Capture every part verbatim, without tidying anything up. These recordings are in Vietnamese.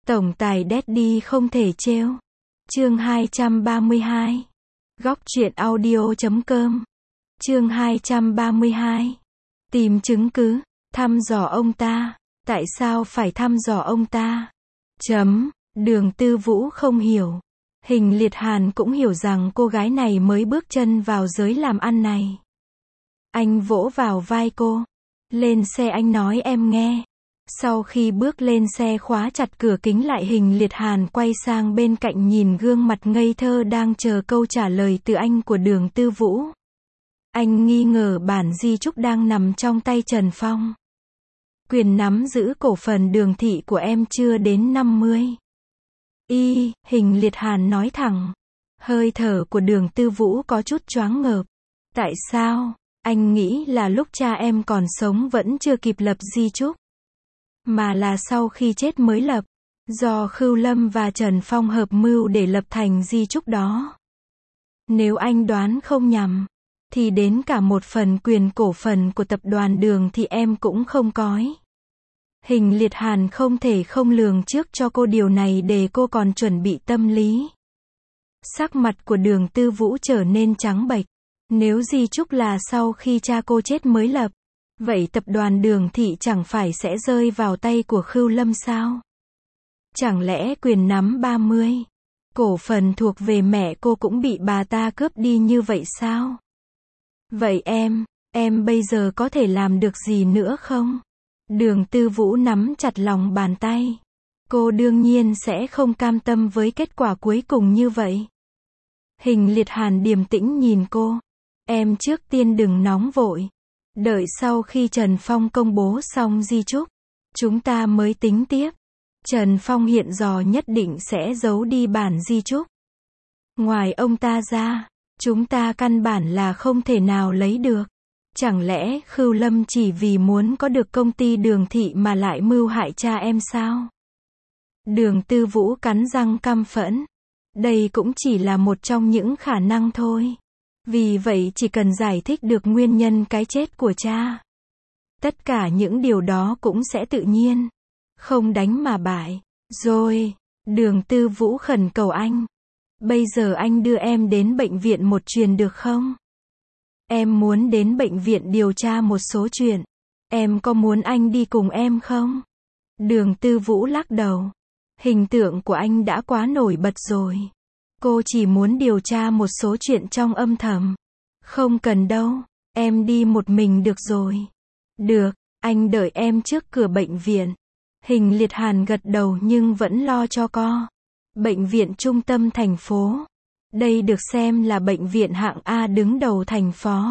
Tổng tài Daddy không thể trêu. Chương hai trăm ba mươi hai. Góc truyện audio chấm com. Chương hai trăm ba mươi hai. Tìm chứng cứ, thăm dò ông ta. Tại sao phải thăm dò ông ta? Chấm, Đường Tư Vũ không hiểu. Hình Liệt Hàn cũng hiểu rằng cô gái này mới bước chân vào giới làm ăn này. Anh vỗ vào vai cô. Lên xe, anh nói em nghe. Sau khi bước lên xe khóa chặt cửa kính lại, Hình Liệt Hàn quay sang bên cạnh nhìn gương mặt ngây thơ đang chờ câu trả lời từ anh của Đường Tư Vũ. Anh nghi ngờ bản di chúc đang nằm trong tay Trần Phong. Quyền nắm giữ cổ phần Đường thị của em chưa đến năm mươi. Y, Hình Liệt Hàn nói thẳng. Hơi thở của Đường Tư Vũ có chút choáng ngợp. Tại sao? Anh nghĩ là lúc cha em còn sống vẫn chưa kịp lập di chúc. Mà là sau khi chết mới lập. Do Khưu Lâm và Trần Phong hợp mưu để lập thành di chúc đó. Nếu anh đoán không nhầm, thì đến cả một phần quyền cổ phần của tập đoàn Đường thì em cũng không có. Hình Liệt Hàn không thể không lường trước cho cô điều này để cô còn chuẩn bị tâm lý. Sắc mặt của Đường Tư Vũ trở nên trắng bệch. Nếu di chúc là sau khi cha cô chết mới lập, vậy tập đoàn Đường thị chẳng phải sẽ rơi vào tay của Khưu Lâm sao? Chẳng lẽ quyền nắm ba mươi cổ phần thuộc về mẹ cô cũng bị bà ta cướp đi như vậy sao? Vậy em, em bây giờ có thể làm được gì nữa không? Đường Tư Vũ nắm chặt lòng bàn tay. Cô đương nhiên sẽ không cam tâm với kết quả cuối cùng như vậy. Hình Liệt Hàn điềm tĩnh nhìn cô. Em trước tiên đừng nóng vội. Đợi sau khi Trần Phong công bố xong di chúc, chúng ta mới tính tiếp. Trần Phong hiện giờ nhất định sẽ giấu đi bản di chúc. Ngoài ông ta ra, chúng ta căn bản là không thể nào lấy được. Chẳng lẽ Khưu Lâm chỉ vì muốn có được công ty Đường thị mà lại mưu hại cha em sao? Đường Tư Vũ cắn răng căm phẫn. Đây cũng chỉ là một trong những khả năng thôi. Vì vậy chỉ cần giải thích được nguyên nhân cái chết của cha, tất cả những điều đó cũng sẽ tự nhiên. Không đánh mà bại. Rồi, Đường Tư Vũ khẩn cầu anh. Bây giờ anh đưa em đến bệnh viện một chuyến được không? Em muốn đến bệnh viện điều tra một số chuyện. Em có muốn anh đi cùng em không? Đường Tư Vũ lắc đầu. Hình tượng của anh đã quá nổi bật rồi. Cô chỉ muốn điều tra một số chuyện trong âm thầm. Không cần đâu, em đi một mình được rồi. Được, anh đợi em trước cửa bệnh viện. Hình Liệt Hàn gật đầu nhưng vẫn lo cho co. Bệnh viện trung tâm thành phố. Đây được xem là bệnh viện hạng A đứng đầu thành phố.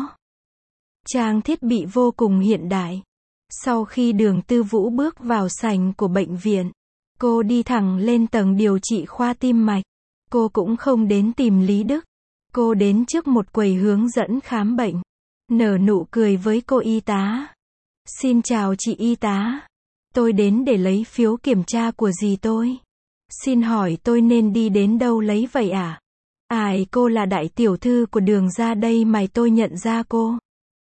Trang thiết bị vô cùng hiện đại. Sau khi Đường Tư Vũ bước vào sảnh của bệnh viện, cô đi thẳng lên tầng điều trị khoa tim mạch. Cô cũng không đến tìm Lý Đức. Cô đến trước một quầy hướng dẫn khám bệnh. Nở nụ cười với cô y tá. Xin chào chị y tá. Tôi đến để lấy phiếu kiểm tra của dì tôi. Xin hỏi tôi nên đi đến đâu lấy vậy à? Ai, cô là đại tiểu thư của Đường gia đây mà tôi nhận ra cô.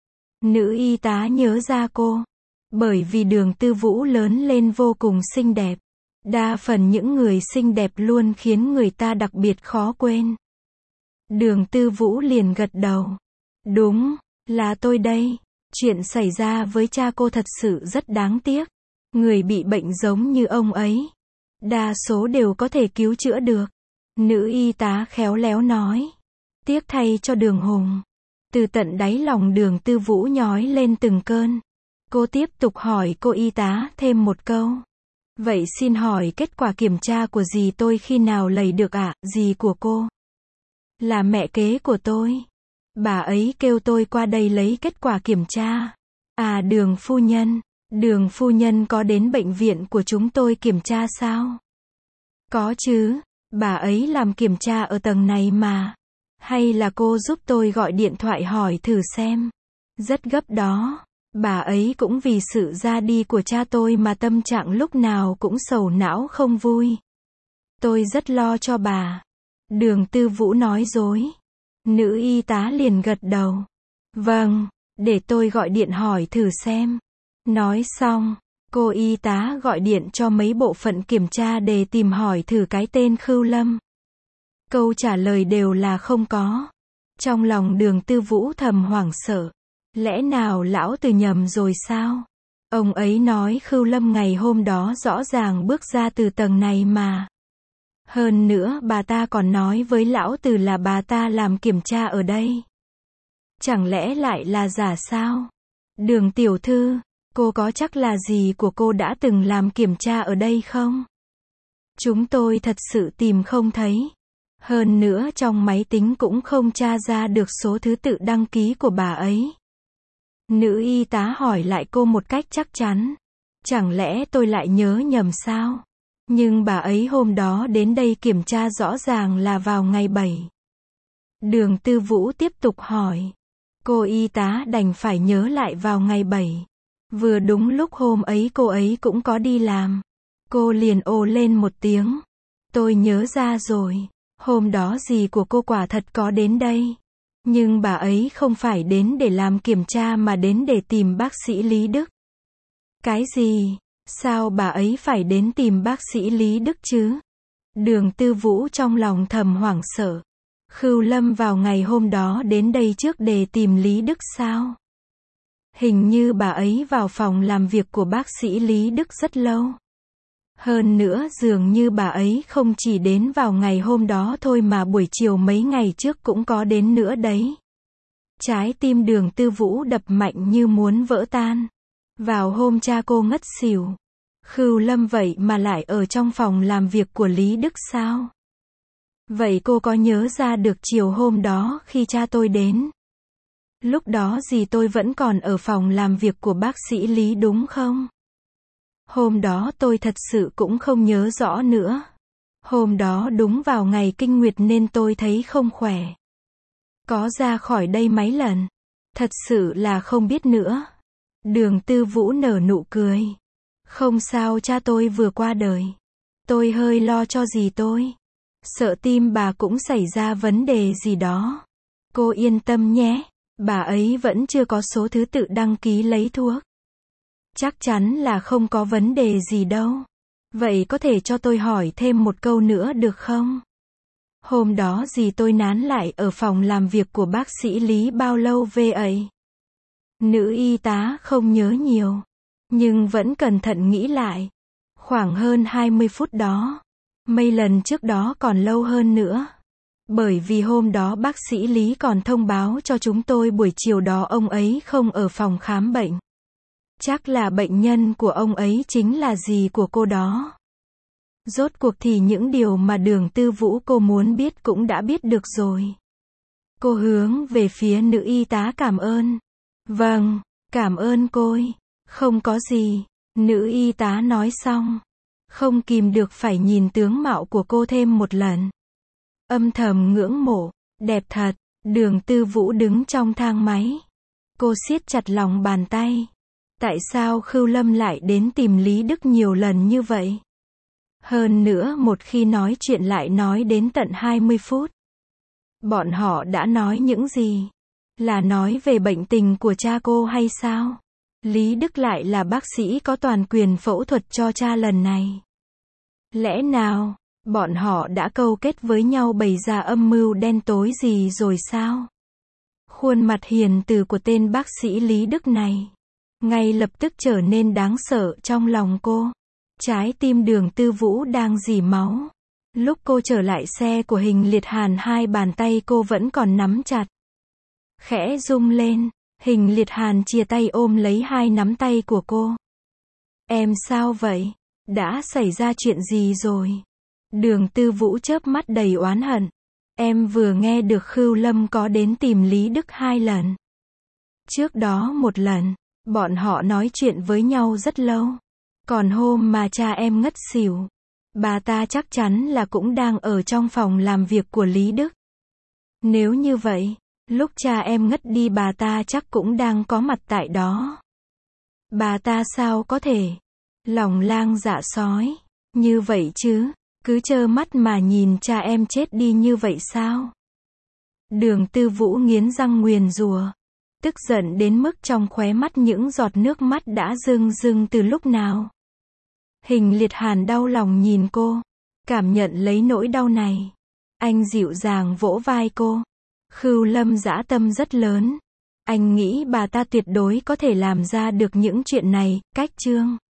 Nữ y tá nhớ ra cô. Bởi vì Đường Tư Vũ lớn lên vô cùng xinh đẹp. Đa phần những người xinh đẹp luôn khiến người ta đặc biệt khó quên. Đường Tư Vũ liền gật đầu. Đúng, là tôi đây. Chuyện xảy ra với cha cô thật sự rất đáng tiếc. Người bị bệnh giống như ông ấy, đa số đều có thể cứu chữa được. Nữ y tá khéo léo nói. Tiếc thay cho Đường Hùng. Từ tận đáy lòng Đường Tư Vũ nhói lên từng cơn. Cô tiếp tục hỏi cô y tá thêm một câu. Vậy xin hỏi kết quả kiểm tra của dì tôi khi nào lấy được ạ? À? Dì của cô là mẹ kế của tôi. Bà ấy kêu tôi qua đây lấy kết quả kiểm tra. À, Đường phu nhân, Đường phu nhân có đến bệnh viện của chúng tôi kiểm tra sao? Có chứ, bà ấy làm kiểm tra ở tầng này mà. Hay là cô giúp tôi gọi điện thoại hỏi thử xem. Rất gấp đó. Bà ấy cũng vì sự ra đi của cha tôi mà tâm trạng lúc nào cũng sầu não không vui. Tôi rất lo cho bà. Đường Tư Vũ nói dối. Nữ y tá liền gật đầu. Vâng, để tôi gọi điện hỏi thử xem. Nói xong, Cô y tá gọi điện cho mấy bộ phận kiểm tra để tìm hỏi thử cái tên Khưu Lâm. Câu trả lời đều là không có. Trong lòng Đường Tư Vũ thầm hoảng sợ. Lẽ nào lão Từ nhầm rồi sao? Ông ấy nói Khưu Lâm ngày hôm đó rõ ràng bước ra từ tầng này mà. Hơn nữa bà ta còn nói với lão Từ là bà ta làm kiểm tra ở đây. Chẳng lẽ lại là giả sao? Đường tiểu thư, cô có chắc là dì của cô đã từng làm kiểm tra ở đây không? Chúng tôi thật sự tìm không thấy. Hơn nữa trong máy tính cũng không tra ra được số thứ tự đăng ký của bà ấy. Nữ y tá hỏi lại cô một cách chắc chắn. Chẳng lẽ tôi lại nhớ nhầm sao? Nhưng bà ấy hôm đó đến đây kiểm tra rõ ràng là vào ngày bảy. Đường Tư Vũ tiếp tục hỏi. Cô y tá đành phải nhớ lại vào ngày bảy. Vừa đúng lúc hôm ấy cô ấy cũng có đi làm. Cô liền ồ lên một tiếng. Tôi nhớ ra rồi. Hôm đó dì của cô quả thật có đến đây. Nhưng bà ấy không phải đến để làm kiểm tra mà đến để tìm bác sĩ Lý Đức. Cái gì? Sao bà ấy phải đến tìm bác sĩ Lý Đức chứ? Đường Tư Vũ trong lòng thầm hoảng sợ. Khưu Lâm vào ngày hôm đó đến đây trước để tìm Lý Đức sao? Hình như bà ấy vào phòng làm việc của bác sĩ Lý Đức rất lâu. Hơn nữa dường như bà ấy không chỉ đến vào ngày hôm đó thôi mà buổi chiều mấy ngày trước cũng có đến nữa đấy. Trái tim Đường Tư Vũ đập mạnh như muốn vỡ tan. Vào hôm cha cô ngất xỉu. Khưu Lâm vậy mà lại ở trong phòng làm việc của Lý Đức sao? Vậy cô có nhớ ra được chiều hôm đó khi cha tôi đến? Lúc đó dì tôi vẫn còn ở phòng làm việc của bác sĩ Lý đúng không? Hôm đó tôi thật sự cũng không nhớ rõ nữa. Hôm đó đúng vào ngày kinh nguyệt nên tôi thấy không khỏe. Có ra khỏi đây mấy lần. Thật sự là không biết nữa. Đường Tư Vũ nở nụ cười. Không sao, cha tôi vừa qua đời. Tôi hơi lo cho dì tôi. Sợ tim bà cũng xảy ra vấn đề gì đó. Cô yên tâm nhé. Bà ấy vẫn chưa có số thứ tự đăng ký lấy thuốc. Chắc chắn là không có vấn đề gì đâu. Vậy có thể cho tôi hỏi thêm một câu nữa được không? Hôm đó dì tôi nán lại ở phòng làm việc của bác sĩ Lý bao lâu về ấy? Nữ y tá không nhớ nhiều. Nhưng vẫn cẩn thận nghĩ lại. Khoảng hơn hai mươi phút đó. Mấy lần trước đó còn lâu hơn nữa. Bởi vì hôm đó bác sĩ Lý còn thông báo cho chúng tôi buổi chiều đó ông ấy không ở phòng khám bệnh. Chắc là bệnh nhân của ông ấy chính là dì của cô đó. Rốt cuộc thì những điều mà Đường Tư Vũ cô muốn biết cũng đã biết được rồi. Cô hướng về phía nữ y tá cảm ơn. Vâng, cảm ơn cô. Không có gì. Nữ y tá nói xong. Không kìm được phải nhìn tướng mạo của cô thêm một lần. Âm thầm ngưỡng mộ. Đẹp thật. Đường Tư Vũ đứng trong thang máy. Cô siết chặt lòng bàn tay. Tại sao Khưu Lâm lại đến tìm Lý Đức nhiều lần như vậy? Hơn nữa một khi nói chuyện lại nói đến tận hai mươi phút. Bọn họ đã nói những gì? Là nói về bệnh tình của cha cô hay sao? Lý Đức lại là bác sĩ có toàn quyền phẫu thuật cho cha lần này. Lẽ nào, bọn họ đã câu kết với nhau bày ra âm mưu đen tối gì rồi sao? Khuôn mặt hiền từ của tên bác sĩ Lý Đức này ngay lập tức trở nên đáng sợ trong lòng cô. Trái tim Đường Tư Vũ đang rỉ máu. Lúc cô trở lại xe của Hình Liệt Hàn, hai bàn tay cô vẫn còn nắm chặt. Khẽ rung lên, Hình Liệt Hàn chia tay ôm lấy hai nắm tay của cô. Em sao vậy? Đã xảy ra chuyện gì rồi? Đường Tư Vũ chớp mắt đầy oán hận. Em vừa nghe được Khưu Lâm có đến tìm Lý Đức hai lần. Trước đó một lần, bọn họ nói chuyện với nhau rất lâu. Còn hôm mà cha em ngất xỉu, bà ta chắc chắn là cũng đang ở trong phòng làm việc của Lý Đức. Nếu như vậy, lúc cha em ngất đi bà ta chắc cũng đang có mặt tại đó. Bà ta sao có thể lòng lang dạ sói như vậy chứ? Cứ trơ mắt mà nhìn cha em chết đi như vậy sao? Đường Tư Vũ nghiến răng nguyền rủa. Tức giận đến mức trong khóe mắt những giọt nước mắt đã rưng rưng từ lúc nào. Hình Liệt Hàn đau lòng nhìn cô. Cảm nhận lấy nỗi đau này. Anh dịu dàng vỗ vai cô. Khưu Lâm dã tâm rất lớn. Anh nghĩ bà ta tuyệt đối có thể làm ra được những chuyện này, cách Trương